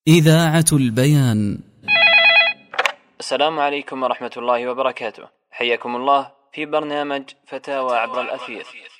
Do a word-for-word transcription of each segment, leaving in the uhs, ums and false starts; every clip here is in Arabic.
إذاعة البيان. السلام عليكم ورحمة الله وبركاته. حياكم الله في برنامج فتاوى عبر الأثير.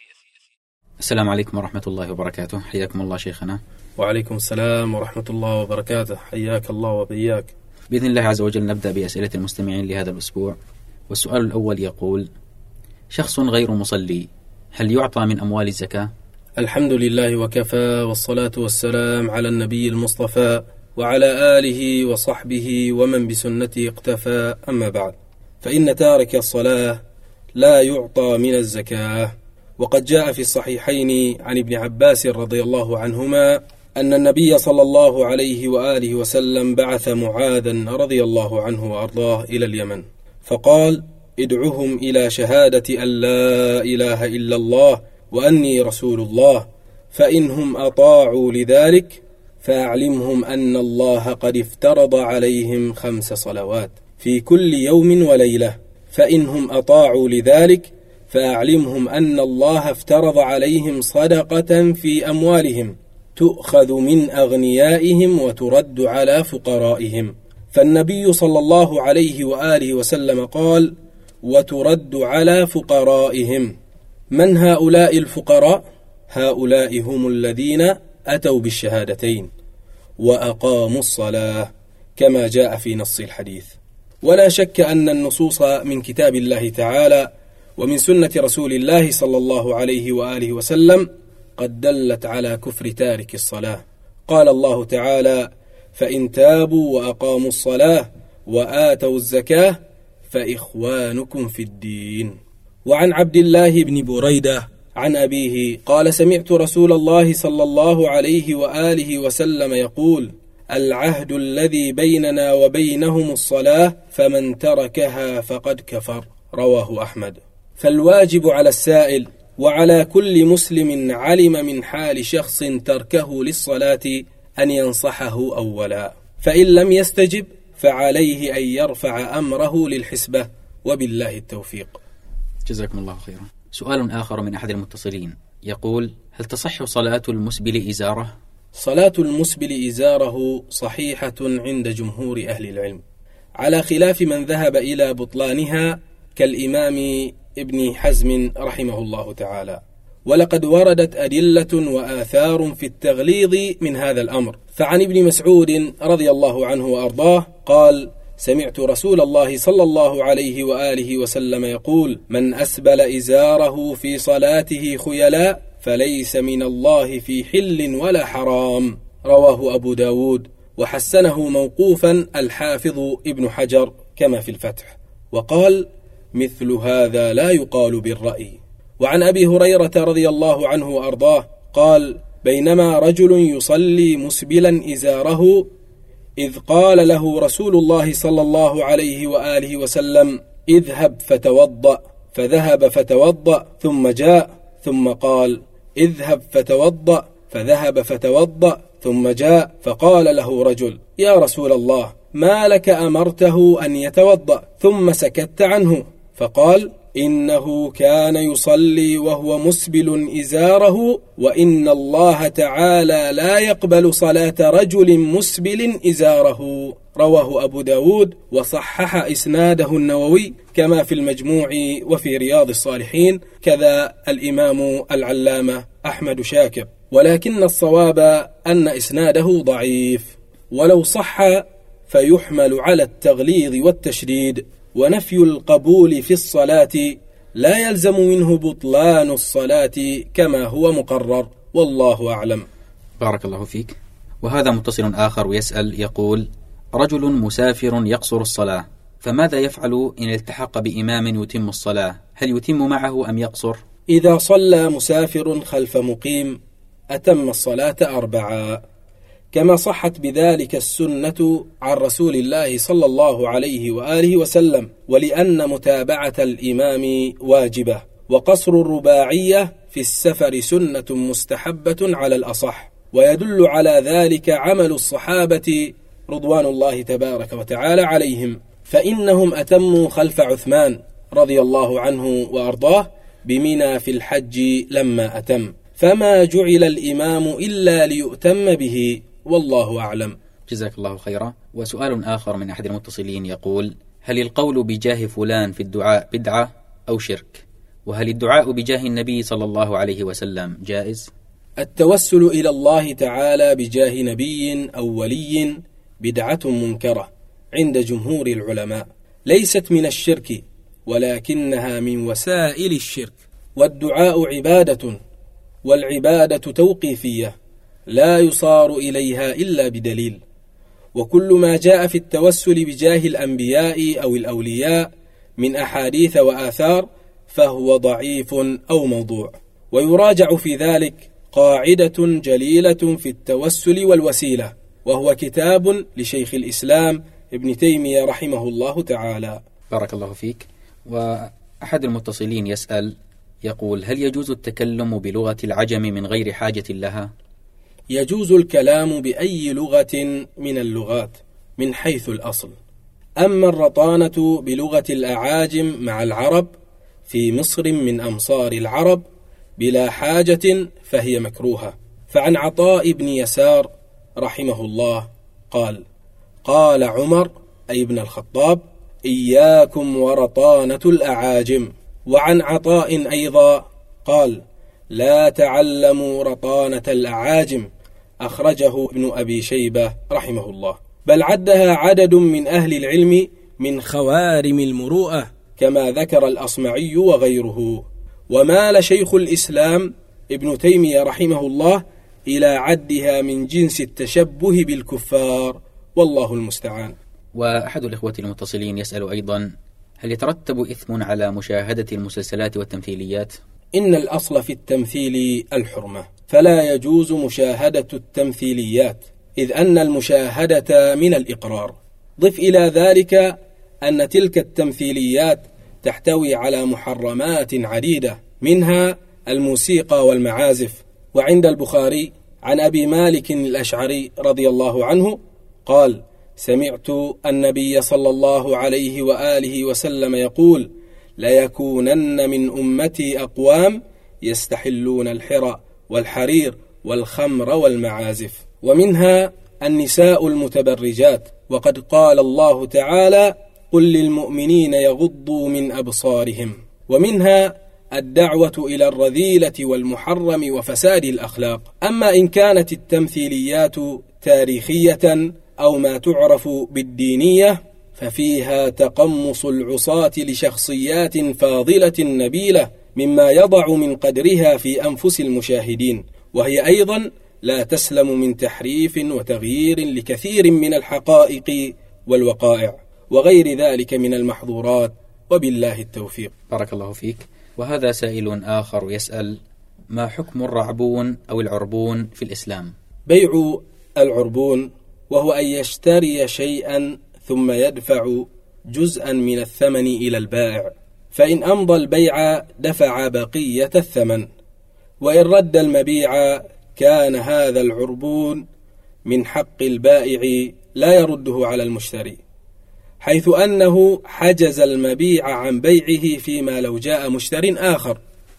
السلام عليكم ورحمة الله وبركاته. حياكم الله شيخنا. وعليكم السلام ورحمة الله وبركاته. حياك الله وبياك. بإذن الله عز وجل نبدأ بأسئلة المستمعين لهذا الأسبوع. والسؤال الأول يقول: شخص غير مصلي هل يعطى من أموال الزكاة؟ الحمد لله وكفى، والصلاة والسلام على النبي المصطفى وعلى آله وصحبه ومن بسنته اقتفى، أما بعد، فإن تارك الصلاة لا يعطى من الزكاة. وقد جاء في الصحيحين عن ابن عباس رضي الله عنهما أن النبي صلى الله عليه وآله وسلم بعث معاذا رضي الله عنه وأرضاه إلى اليمن، فقال: ادعهم إلى شهادة أن لا إله إلا الله وأني رسول الله، فإنهم أطاعوا لذلك فأعلمهم أن الله قد افترض عليهم خمس صلوات في كل يوم وليلة، فإنهم أطاعوا لذلك فأعلمهم أن الله افترض عليهم صدقة في أموالهم تؤخذ من أغنيائهم وترد على فقرائهم. فالنبي صلى الله عليه وآله وسلم قال: وترد على فقرائهم. من هؤلاء الفقراء؟ هؤلاء هم الذين أتوا بالشهادتين وأقاموا الصلاة كما جاء في نص الحديث. ولا شك أن النصوص من كتاب الله تعالى ومن سنة رسول الله صلى الله عليه وآله وسلم قد دلت على كفر تارك الصلاة. قال الله تعالى: فإن تابوا وأقاموا الصلاة وآتوا الزكاة فإخوانكم في الدين. وعن عبد الله بن بريدة عن أبيه قال: سمعت رسول الله صلى الله عليه وآله وسلم يقول: العهد الذي بيننا وبينهم الصلاة، فمن تركها فقد كفر. رواه أحمد. فالواجب على السائل وعلى كل مسلم علم من حال شخص تركه للصلاة أن ينصحه أولا، فإن لم يستجب فعليه أن يرفع أمره للحسبة، وبالله التوفيق. جزاكم الله خيرا. سؤال آخر من أحد المتصلين يقول: هل تصح صلاة المسبل إزاره؟ صلاة المسبل إزاره صحيحة عند جمهور أهل العلم، على خلاف من ذهب إلى بطلانها كالإمام ابن حزم رحمه الله تعالى. ولقد وردت أدلة وآثار في التغليظ من هذا الأمر. فعن ابن مسعود رضي الله عنه وأرضاه قال: سمعت رسول الله صلى الله عليه وآله وسلم يقول: من أسبل إزاره في صلاته خيلاء فليس من الله في حل ولا حرام. رواه أبو داود، وحسنه موقوفا الحافظ ابن حجر كما في الفتح، وقال: مثل هذا لا يقال بالرأي. وعن أبي هريرة رضي الله عنه وأرضاه قال: بينما رجل يصلي مسبلا إزاره إذ قال له رسول الله صلى الله عليه وآله وسلم: اذهب فتوضأ، فذهب فتوضأ ثم جاء، ثم قال: اذهب فتوضأ، فذهب فتوضأ ثم جاء، فقال له رجل: يا رسول الله، ما لك أمرته أن يتوضأ ثم سكت عنه؟ فقال: إنه كان يصلي وهو مسبل إزاره، وإن الله تعالى لا يقبل صلاة رجل مسبل إزاره. رواه أبو داود، وصحح إسناده النووي كما في المجموع وفي رياض الصالحين، كذا الإمام العلامة أحمد شاكر. ولكن الصواب أن إسناده ضعيف، ولو صح فيحمل على التغليظ والتشديد، ونفي القبول في الصلاة لا يلزم منه بطلان الصلاة كما هو مقرر، والله أعلم. بارك الله فيك. وهذا متصل آخر ويسأل يقول: رجل مسافر يقصر الصلاة، فماذا يفعل إن التحق بإمام يتم الصلاة؟ هل يتم معه أم يقصر؟ إذا صلى مسافر خلف مقيم أتم الصلاة أربعا، كما صحت بذلك السنة عن رسول الله صلى الله عليه وآله وسلم، ولأن متابعة الإمام واجبة، وقصر الرباعية في السفر سنة مستحبة على الأصح. ويدل على ذلك عمل الصحابة رضوان الله تبارك وتعالى عليهم، فإنهم أتموا خلف عثمان رضي الله عنه وأرضاه بمنى في الحج لما أتم، فما جعل الإمام إلا ليؤتم به، والله أعلم. جزاك الله خيرا. وسؤال آخر من أحد المتصلين يقول: هل القول بجاه فلان في الدعاء بدعة أو شرك؟ وهل الدعاء بجاه النبي صلى الله عليه وسلم جائز؟ التوسل إلى الله تعالى بجاه نبي أو ولي بدعة منكرة عند جمهور العلماء، ليست من الشرك ولكنها من وسائل الشرك. والدعاء عبادة، والعبادة توقيفية لا يصار إليها إلا بدليل، وكل ما جاء في التوسل بجاه الأنبياء أو الأولياء من أحاديث وآثار فهو ضعيف أو موضوع. ويراجع في ذلك قاعدة جليلة في التوسل والوسيلة، وهو كتاب لشيخ الإسلام ابن تيمية رحمه الله تعالى. بارك الله فيك. وأحد المتصلين يسأل يقول: هل يجوز التكلم بلغة العجم من غير حاجة لها؟ يجوز الكلام بأي لغة من اللغات من حيث الأصل، أما الرطانة بلغة الأعاجم مع العرب في مصر من أمصار العرب بلا حاجة فهي مكروهة. فعن عطاء بن يسار رحمه الله قال: قال عمر أي ابن الخطاب: إياكم ورطانة الأعاجم. وعن عطاء أيضا قال: لا تعلموا رطانة الأعاجم، أخرجه ابن أبي شيبة رحمه الله. بل عدها عدد من أهل العلم من خوارم المروءة كما ذكر الأصمعي وغيره. ومال شيخ الإسلام ابن تيمية رحمه الله إلى عدها من جنس التشبه بالكفار، والله المستعان. وأحد الإخوة المتصلين يسأل أيضا: هل يترتب إثم على مشاهدة المسلسلات والتمثيليات؟ إن الأصل في التمثيل الحرمة، فلا يجوز مشاهدة التمثيليات، إذ أن المشاهدة من الإقرار. ضف إلى ذلك أن تلك التمثيليات تحتوي على محرمات عديدة، منها الموسيقى والمعازف. وعند البخاري عن أبي مالك الأشعري رضي الله عنه قال: سمعت النبي صلى الله عليه وآله وسلم يقول: ليكونن من أمتي أقوام يستحلون الحرى والحرير والخمر والمعازف. ومنها النساء المتبرجات، وقد قال الله تعالى: قل للمؤمنين يغضوا من أبصارهم. ومنها الدعوة إلى الرذيلة والمحرم وفساد الأخلاق. أما إن كانت التمثيليات تاريخية أو ما تعرف بالدينية ففيها تقمص العصاة لشخصيات فاضلة نبيلة مما يضع من قدرها في أنفس المشاهدين، وهي أيضا لا تسلم من تحريف وتغيير لكثير من الحقائق والوقائع وغير ذلك من المحظورات، وبالله التوفيق. بارك الله فيك. وهذا سائل آخر يسأل: ما حكم الرعبون أو العربون في الإسلام؟ بيع العربون وهو أن يشتري شيئا ثم يدفع جزءا من الثمن إلى البائع، فإن أمضى البيع دفع بقية الثمن، وإن رد المبيع كان هذا العربون من حق البائع لا يرده على المشتري، حيث أنه حجز المبيع عن بيعه فيما لو جاء مشتر آخر،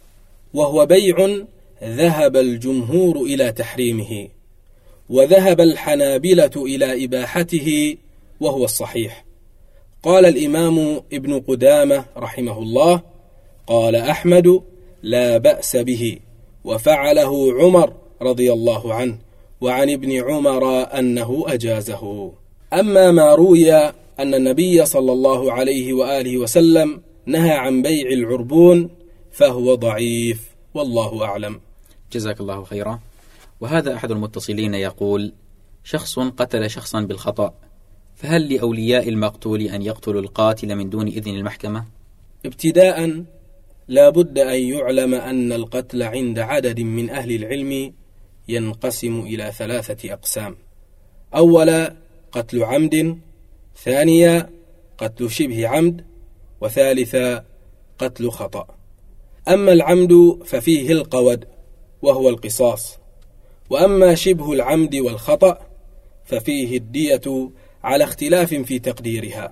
وهو بيع ذهب الجمهور إلى تحريمه، وذهب الحنابلة إلى إباحته، وهو الصحيح. قال الإمام ابن قدامة رحمه الله: قال أحمد: لا بأس به، وفعله عمر رضي الله عنه، وعن ابن عمر أنه أجازه. أما ما روي أن النبي صلى الله عليه وآله وسلم نهى عن بيع العربون فهو ضعيف، والله أعلم. جزاك الله خيرا. وهذا أحد المتصلين يقول: شخص قتل شخصا بالخطأ، فهل لأولياء المقتول أن يقتلوا القاتل من دون إذن المحكمة؟ ابتداء لا بد أن يعلم أن القتل عند عدد من أهل العلم ينقسم إلى ثلاثة أقسام: أولا قتل عمد، ثانيا قتل شبه عمد، وثالثا قتل خطأ. أما العمد ففيه القود وهو القصاص، وأما شبه العمد والخطأ ففيه الدية على اختلاف في تقديرها،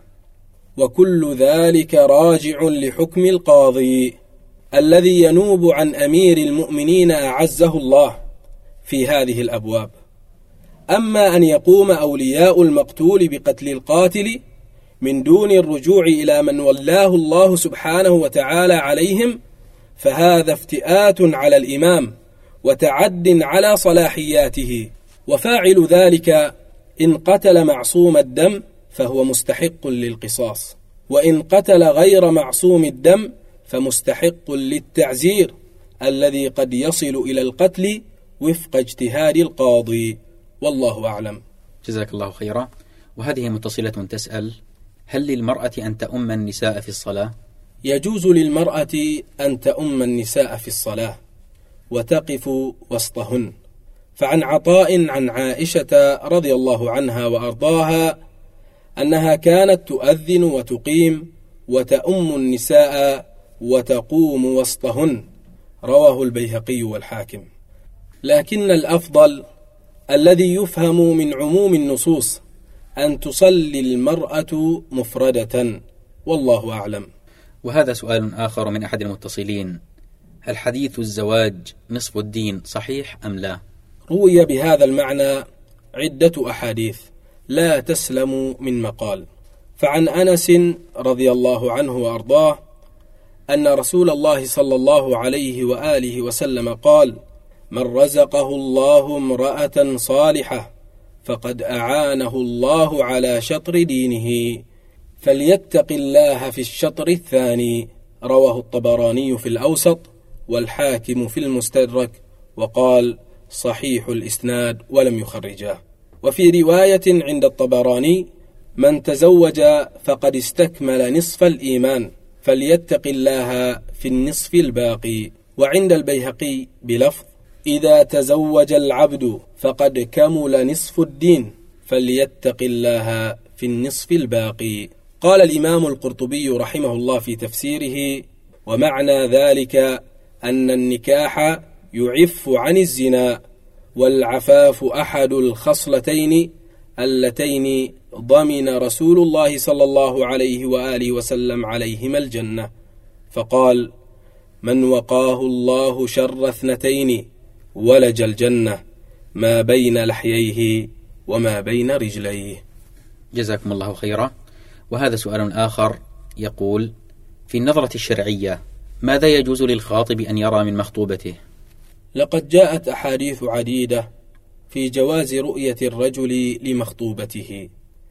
وكل ذلك راجع لحكم القاضي الذي ينوب عن أمير المؤمنين أعزه الله في هذه الأبواب. أما أن يقوم أولياء المقتول بقتل القاتل من دون الرجوع إلى من ولاه الله سبحانه وتعالى عليهم، فهذا افتئات على الإمام وتعد على صلاحياته، وفاعل ذلك إن قتل معصوم الدم فهو مستحق للقصاص، وإن قتل غير معصوم الدم فمستحق للتعزير الذي قد يصل إلى القتل وفق اجتهاد القاضي، والله أعلم. جزاك الله خيرا. وهذه متصلة تسأل: هل للمرأة أن تؤم النساء في الصلاة؟ يجوز للمرأة أن تؤم النساء في الصلاة وتقف وسطهن، فعن عطاء عن عائشة رضي الله عنها وأرضاها أنها كانت تؤذن وتقيم وتؤم النساء وتقوم وسطهن، رواه البيهقي والحاكم. لكن الأفضل الذي يفهم من عموم النصوص أن تصلي المرأة مفردة، والله أعلم. وهذا سؤال آخر من أحد المتصلين: هل حديث الزواج نصف الدين صحيح أم لا؟ روي بهذا المعنى عدة أحاديث لا تسلم من مقال. فعن أنس رضي الله عنه وأرضاه أن رسول الله صلى الله عليه وآله وسلم قال: من رزقه الله امرأة صالحة فقد أعانه الله على شطر دينه، فليتق الله في الشطر الثاني، رواه الطبراني في الأوسط والحاكم في المستدرك، وقال: صحيح الإسناد ولم يخرجاه. وفي رواية عند الطبراني: من تزوج فقد استكمل نصف الإيمان فليتق الله في النصف الباقي. وعند البيهقي بلفظ: إذا تزوج العبد فقد كمل نصف الدين فليتق الله في النصف الباقي. قال الإمام القرطبي رحمه الله في تفسيره: ومعنى ذلك أن النكاح يعف عن الزنا، والعفاف أحد الخصلتين اللتين ضمن رسول الله صلى الله عليه وآله وسلم عليهما الجنة، فقال: من وقاه الله شر اثنتين ولج الجنة، ما بين لحييه وما بين رجليه. جزاكم الله خيرا. وهذا سؤال آخر يقول: في النظرة الشرعية ماذا يجوز للخاطب أن يرى من مخطوبته؟ لقد جاءت أحاديث عديدة في جواز رؤية الرجل لمخطوبته،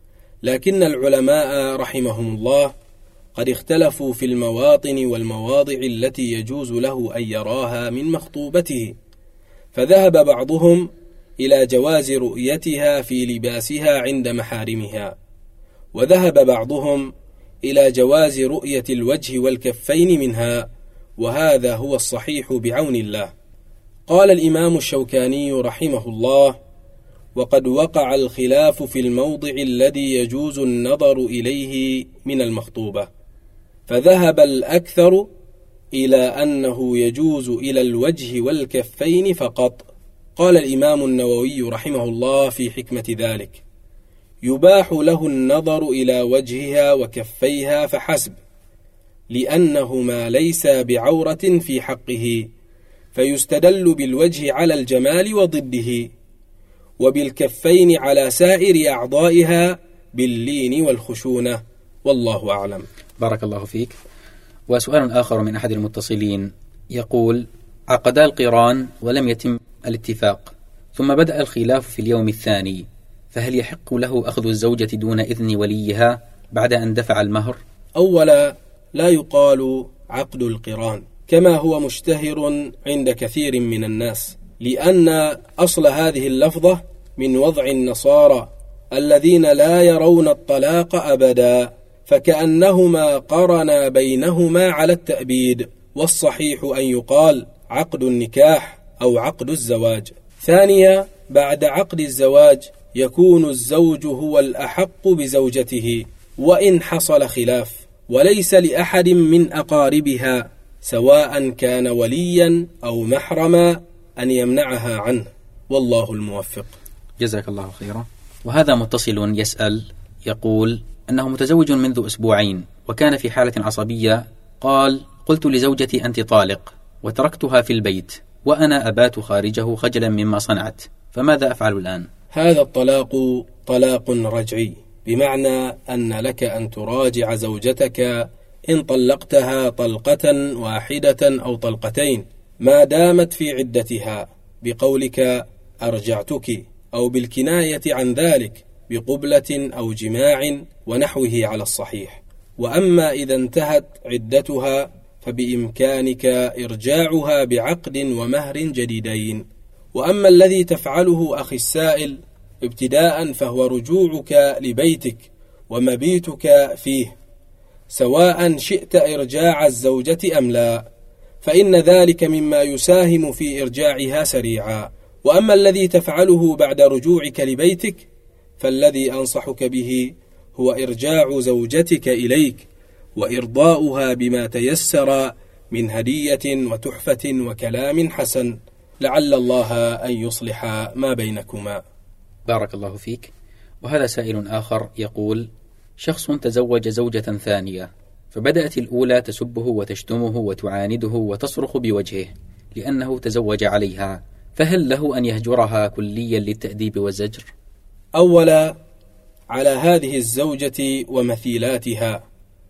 لكن العلماء رحمهم الله قد اختلفوا في المواطن والمواضع التي يجوز له أن يراها من مخطوبته، فذهب بعضهم إلى جواز رؤيتها في لباسها عند محارمها، وذهب بعضهم إلى جواز رؤية الوجه والكفين منها، وهذا هو الصحيح بعون الله. قال الإمام الشوكاني رحمه الله: وقد وقع الخلاف في الموضع الذي يجوز النظر إليه من المخطوبة، فذهب الأكثر إلى أنه يجوز إلى الوجه والكفين فقط. قال الإمام النووي رحمه الله في حكمة ذلك: يباح له النظر إلى وجهها وكفيها فحسب، لأنهما ليس بعورة في حقه، فيستدل بالوجه على الجمال وضده، وبالكفين على سائر أعضائها باللين والخشونة، والله أعلم. بارك الله فيك. وسؤال آخر من أحد المتصلين يقول: عقدا القران ولم يتم الاتفاق، ثم بدأ الخلاف في اليوم الثاني، فهل يحق له أخذ الزوجة دون إذن وليها بعد أن دفع المهر؟ أولا، لا يقال عقد القران كما هو مشتهر عند كثير من الناس، لأن أصل هذه اللفظة من وضع النصارى الذين لا يرون الطلاق أبدا، فكأنهما قرنا بينهما على التأبيد، والصحيح أن يقال عقد النكاح أو عقد الزواج. ثانيا، بعد عقد الزواج يكون الزوج هو الأحق بزوجته وإن حصل خلاف، وليس لأحد من أقاربها سواء كان وليا أو محرما أن يمنعها عنه، والله الموفق. جزاك الله خيرا. وهذا متصل يسأل يقول أنه متزوج منذ أسبوعين وكان في حالة عصبية، قال: قلت لزوجتي أنت طالق، وتركتها في البيت وأنا أبات خارجه خجلا مما صنعت، فماذا أفعل الآن؟ هذا الطلاق طلاق رجعي، بمعنى أن لك أن تراجع زوجتك إن طلقتها طلقة واحدة أو طلقتين ما دامت في عدتها بقولك أرجعتك، أو بالكناية عن ذلك بقبلة أو جماع ونحوه على الصحيح. وأما إذا انتهت عدتها فبإمكانك إرجاعها بعقد ومهر جديدين. وأما الذي تفعله أخي السائل ابتداء فهو رجوعك لبيتك ومبيتك فيه، سواء شئت إرجاع الزوجة أم لا، فإن ذلك مما يساهم في إرجاعها سريعا. وأما الذي تفعله بعد رجوعك لبيتك فالذي أنصحك به هو إرجاع زوجتك إليك وإرضاؤها بما تيسر من هدية وتحفة وكلام حسن، لعل الله أن يصلح ما بينكما. بارك الله فيك. وهذا سائل آخر يقول: شخص تزوج زوجة ثانية، فبدأت الأولى تسبه وتشتمه وتعانده وتصرخ بوجهه لأنه تزوج عليها، فهل له أن يهجرها كليا للتأديب والزجر؟ أولا، على هذه الزوجة ومثيلاتها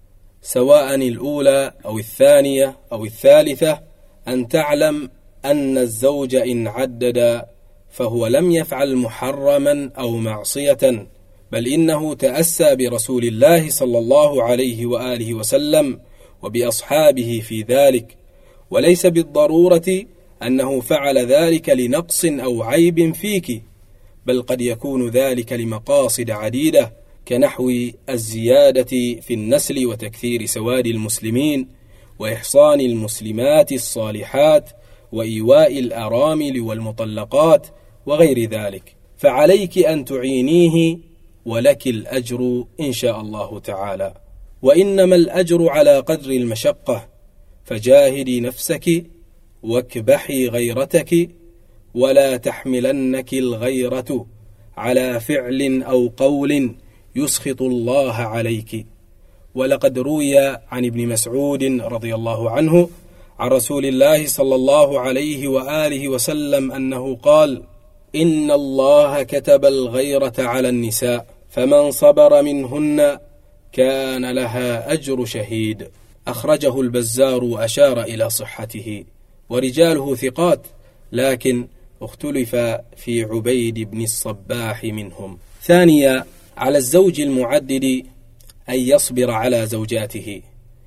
سواء الأولى أو الثانية أو الثالثة أن تعلم أن الزوج إن عدد فهو لم يفعل محرما أو معصية، بل إنه تأسى برسول الله صلى الله عليه وآله وسلم وبأصحابه في ذلك، وليس بالضرورة أنه فعل ذلك لنقص أو عيب فيك، بل قد يكون ذلك لمقاصد عديدة كنحو الزيادة في النسل وتكثير سواد المسلمين وإحصان المسلمات الصالحات وإيواء الأرامل والمطلقات وغير ذلك، فعليك أن تعينيه ولك الأجر إن شاء الله تعالى. وإنما الأجر على قدر المشقة، فجاهدي نفسك واكبحي غيرتك، ولا تحملنك الغيرة على فعل أو قول يسخط الله عليك. ولقد روي عن ابن مسعود رضي الله عنه عن رسول الله صلى الله عليه وآله وسلم أنه قال: إن الله كتب الغيرة على النساء، فمن صبر منهن كان لها أجر شهيد. أخرجه البزار وأشار إلى صحته، ورجاله ثقات، لكن اختلف في عبيد بن الصباح منهم. ثانيا، على الزوج المعدد أن يصبر على زوجاته،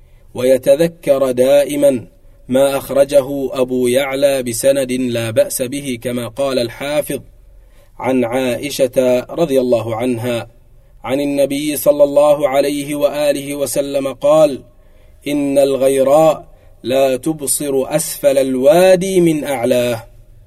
ويتذكر دائما ما أخرجه أبو يعلى بسند لا بأس به كما قال الحافظ عن عائشة رضي الله عنها عن النبي صلى الله عليه وآله وسلم قال: إن الغيراء لا تبصر أسفل الوادي من أعلاه،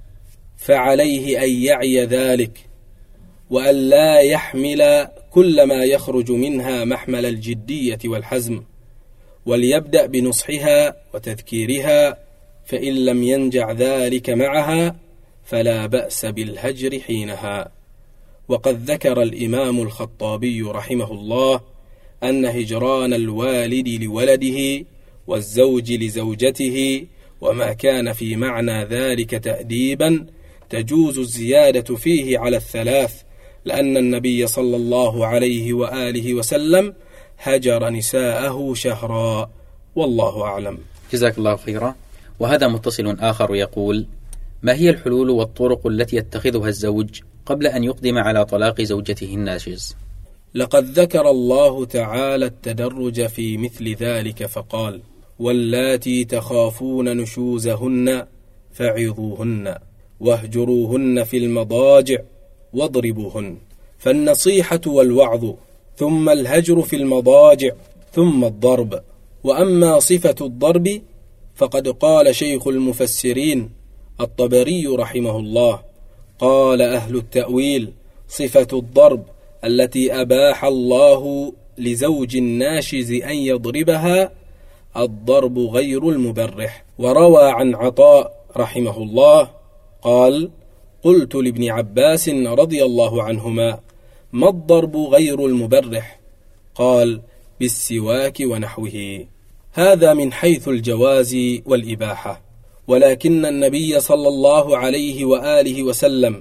فعليه أن يعي ذلك، وأن لا يحمل كل ما يخرج منها محمل الجدية والحزم، وليبدأ بنصحها وتذكيرها، فإن لم ينجع ذلك معها فلا بأس بالهجر حينها. وقد ذكر الإمام الخطابي رحمه الله أن هجران الوالد لولده والزوج لزوجته وما كان في معنى ذلك تأديبا تجوز الزيادة فيه على الثلاث، لأن النبي صلى الله عليه وآله وسلم هجر نساءه شهرا، والله أعلم. جزاك الله خيرا. وهذا متصل آخر يقول: ما هي الحلول والطرق التي يتخذها الزوج قبل أن يقدم على طلاق زوجته الناشز؟ لقد ذكر الله تعالى التدرج في مثل ذلك فقال: واللاتي تخافون نشوزهن فعظوهن واهجروهن في المضاجع واضربوهن. فالنصيحة والوعظ، ثم الهجر في المضاجع، ثم الضرب. وأما صفة الضرب فقد قال شيخ المفسرين الطبري رحمه الله: قال أهل التأويل: صفة الضرب التي أباح الله لزوج الناشز أن يضربها الضرب غير المبرح. وروى عن عطاء رحمه الله قال: قلت لابن عباس رضي الله عنهما: ما الضرب غير المبرح؟ قال: بالسواك ونحوه. هذا من حيث الجواز والإباحة، ولكن النبي صلى الله عليه وآله وسلم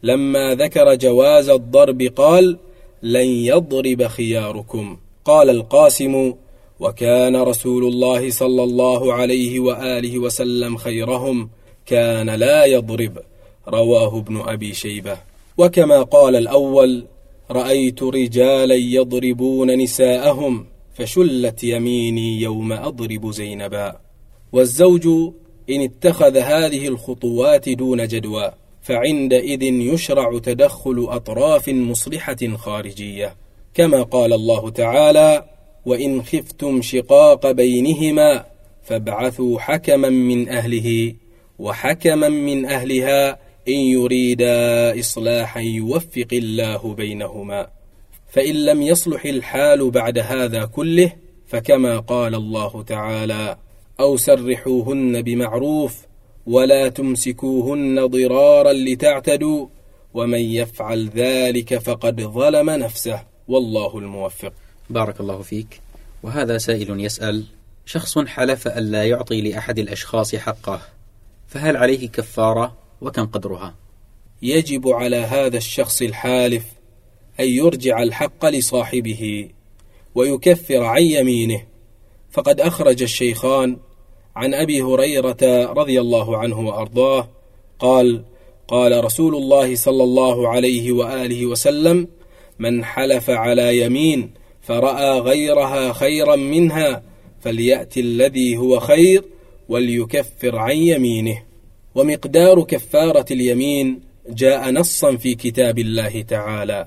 لما ذكر جواز الضرب قال: لن يضرب خياركم. قال القاسم: وكان رسول الله صلى الله عليه وآله وسلم خيرهم، كان لا يضرب. رواه ابن أبي شيبة. وكما قال الأول: رأيت رجالا يضربون نساءهم فشلت يميني يوم أضرب زينبا. والزوج إن اتخذ هذه الخطوات دون جدوى فعندئذ يشرع تدخل أطراف مصلحة خارجية، كما قال الله تعالى: وإن خفتم شقاق بينهما فابعثوا حكما من أهله وحكما من أهلها إن يريدا إصلاحا يوفق الله بينهما. فإن لم يصلح الحال بعد هذا كله فكما قال الله تعالى: أو سرحوهن بمعروف ولا تمسكوهن ضرارا لتعتدوا ومن يفعل ذلك فقد ظلم نفسه والله الموفق. بارك الله فيك. وهذا سائل يسأل: شخص حلف ألا يعطي لأحد الأشخاص حقه، فهل عليه كفارة وكم قدرها؟ يجب على هذا الشخص الحالف أن يرجع الحق لصاحبه ويكفر عن يمينه، فقد أخرج الشيخان عن أبي هريرة رضي الله عنه وأرضاه قال: قال رسول الله صلى الله عليه وآله وسلم: من حلف على يمين فرأى غيرها خيرا منها فليأتي الذي هو خير وليكفر عن يمينه. ومقدار كفارة اليمين جاء نصا في كتاب الله تعالى: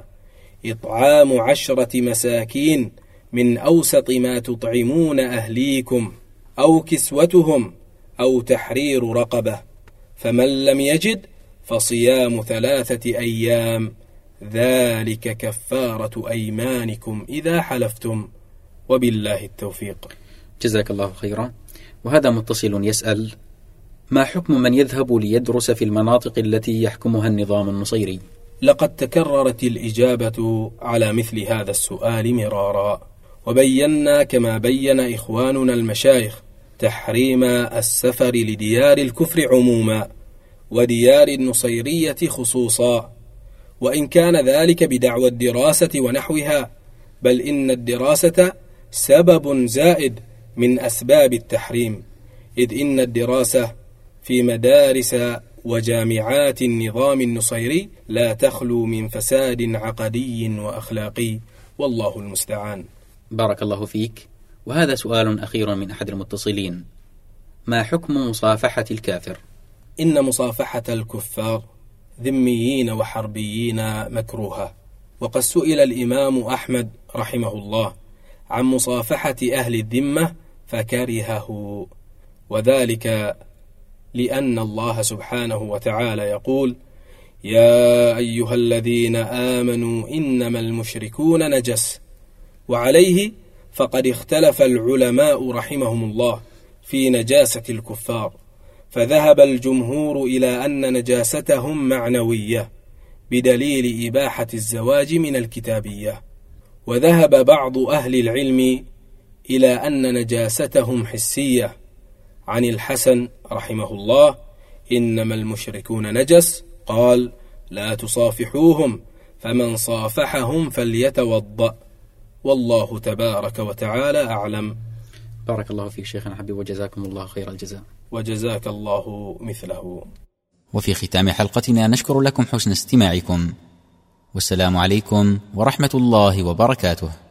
إطعام عشرة مساكين من أوسط ما تطعمون أهليكم أو كسوتهم أو تحرير رقبة، فمن لم يجد فصيام ثلاثة أيام ذلك كفارة أيمانكم إذا حلفتم، وبالله التوفيق. جزاك الله خيرا. وهذا متصل يسأل: ما حكم من يذهب ليدرس في المناطق التي يحكمها النظام النصيري؟ لقد تكررت الإجابة على مثل هذا السؤال مرارا، وبينا كما بين إخواننا المشايخ تحريم السفر لديار الكفر عموما وديار النصيرية خصوصا، وإن كان ذلك بدعوى الدراسة ونحوها، بل إن الدراسة سبب زائد من أسباب التحريم، إذ إن الدراسة في مدارس وجامعات النظام النصيري لا تخلو من فساد عقدي وأخلاقي، والله المستعان. بارك الله فيك. وهذا سؤال أخير من أحد المتصلين: ما حكم مصافحة الكافر؟ إن مصافحة الكفار ذميين وحربيين مكروهة، وقد سئل الإمام أحمد رحمه الله عن مصافحة أهل الذمة فكرهه، وذلك لأن الله سبحانه وتعالى يقول: يا أيها الذين آمنوا إنما المشركون نجس. وعليه فقد اختلف العلماء رحمهم الله في نجاسة الكفار، فذهب الجمهور إلى أن نجاستهم معنوية بدليل إباحة الزواج من الكتابية، وذهب بعض أهل العلم إلى أن نجاستهم حسية عن الحسن رحمه الله: إنما المشركون نجس، قال: لا تصافحوهم، فمن صافحهم فليتوضأ، والله تبارك وتعالى أعلم. بارك الله فيك شيخنا حبيب، وجزاكم الله خير الجزاء. وجزاك الله مثله. وفي ختام حلقتنا نشكر لكم حسن استماعكم، والسلام عليكم ورحمة الله وبركاته.